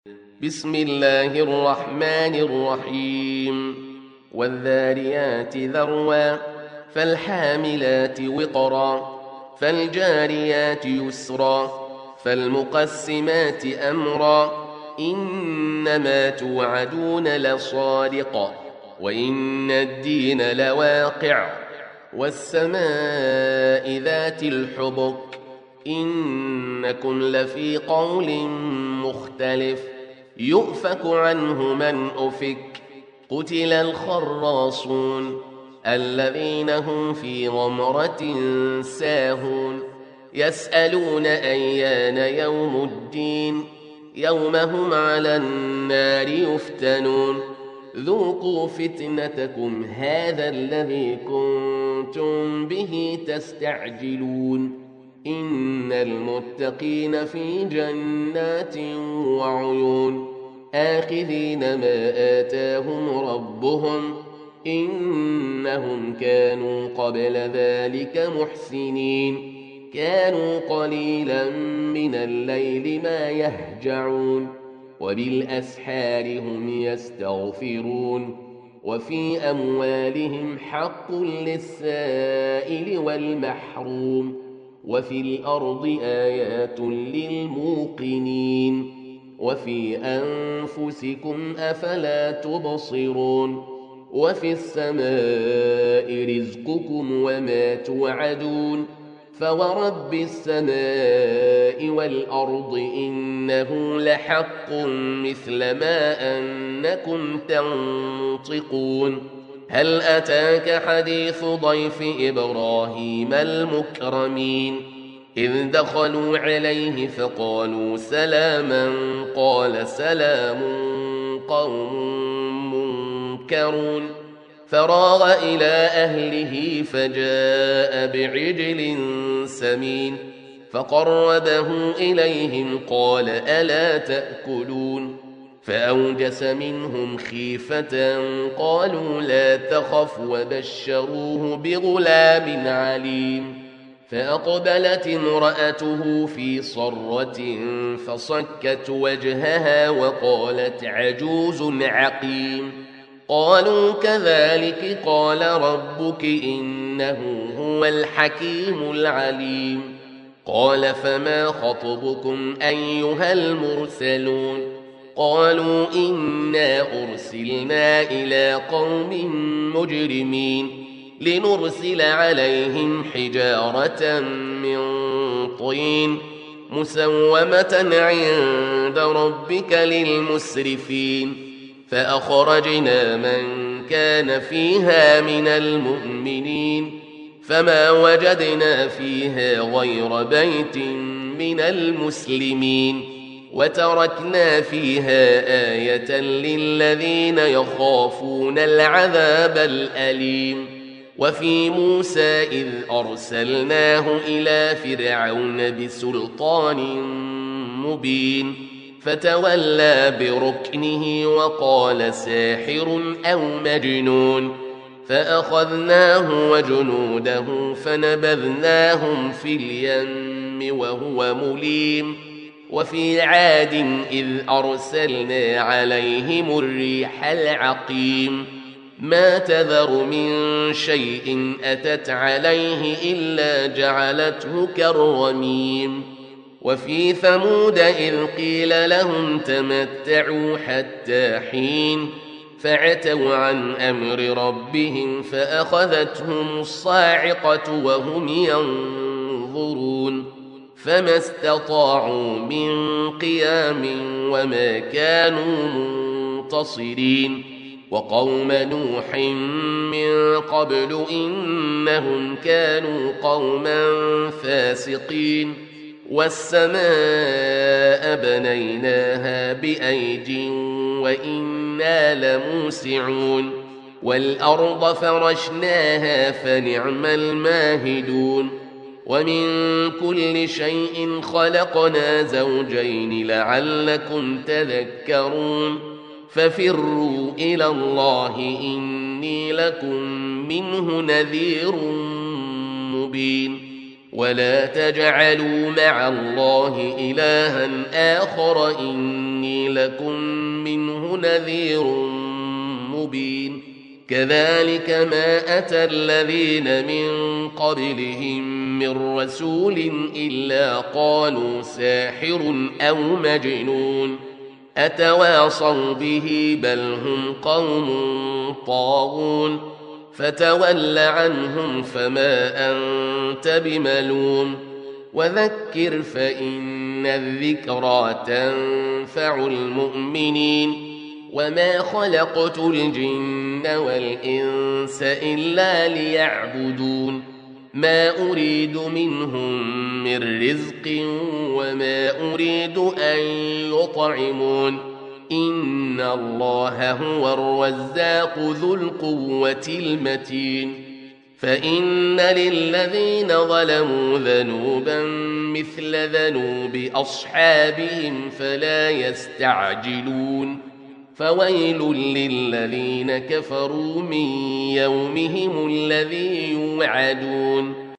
بسم الله الرحمن الرحيم والذاريات ذروا فالحاملات وقرا فالجاريات يسرا فالمقسمات أمرا إنما توعدون لصادق وإن الدين لواقع والسماء ذات الحبك إنكم لفي قول مختلف يؤفك عنه من أفك قتل الخراصون الذين هم في غمرة ساهون يسألون أيان يوم الدين يوم هم على النار يفتنون ذوقوا فتنتكم هذا الذي كنتم به تستعجلون إن المتقين في جنات وعيون آخذين ما آتاهم ربهم إنهم كانوا قبل ذلك محسنين كانوا قليلا من الليل ما يهجعون وبالأسحار هم يستغفرون وفي أموالهم حق للسائل والمحروم وفي الأرض آيات للموقنين وفي أنفسكم أفلا تبصرون وفي السماء رزقكم وما توعدون فورب السماء والأرض إنه لحق مثل ما أنكم تنطقون هل أتاك حديث ضيف إبراهيم المكرمين إذ دخلوا عليه فقالوا سلاما قال سلام قوم منكرون فراغ إلى أهله فجاء بعجل سمين فقربه إليهم قال ألا تأكلون فأوجس منهم خيفة قالوا لا تخف وبشروه بغلام عليم فأقبلت امرأته في صرة فصكت وجهها وقالت عجوز عقيم قالوا كذلك قال ربك إنه هو الحكيم العليم قال فما خطبكم أيها المرسلون قالوا إنا أرسلنا إلى قوم مجرمين لنرسل عليهم حجارة من طين مسومة عند ربك للمسرفين فأخرجنا من كان فيها من المؤمنين فما وجدنا فيها غير بيت من المسلمين وتركنا فيها آية للذين يخافون العذاب الأليم وفي موسى إذ أرسلناه إلى فرعون بسلطان مبين فتولى بركنه وقال ساحر أو مجنون فأخذناه وجنوده فنبذناهم في اليم وهو مليم وفي عاد إذ أرسلنا عليهم الريح العقيم ما تذر من شيء أتت عليه إلا جعلته كالرميم وفي ثمود إذ قيل لهم تمتعوا حتى حين فعتوا عن أمر ربهم فأخذتهم الصاعقة وهم ينظرون فما استطاعوا من قيام وما كانوا منتصرين وقوم نوح من قبل إنهم كانوا قوما فاسقين والسماء بنيناها بأيد وإنا لموسعون والأرض فرشناها فنعم الماهدون ومن كل شيء خلقنا زوجين لعلكم تذكرون ففروا إلى الله إني لكم منه نذير مبين ولا تجعلوا مع الله إلها آخر إني لكم منه نذير مبين كذلك ما أتى الذين من قبلهم من رسول إلا قالوا ساحر أو مجنون أتواصوا به بل هم قوم طاغون فتول عنهم فما أنت بملوم وذكر فإن الذكرى تنفع المؤمنين وما خلقت الجن والإنس إلا ليعبدون ما أريد منهم من رزق وما أريد أن يطعمون إن الله هو الرزاق ذو القوة المتين فإن للذين ظلموا ذنوبا مثل ذنوب أصحابهم فلا يستعجلون فويل للذين كفروا من يومهم الذي يوعدون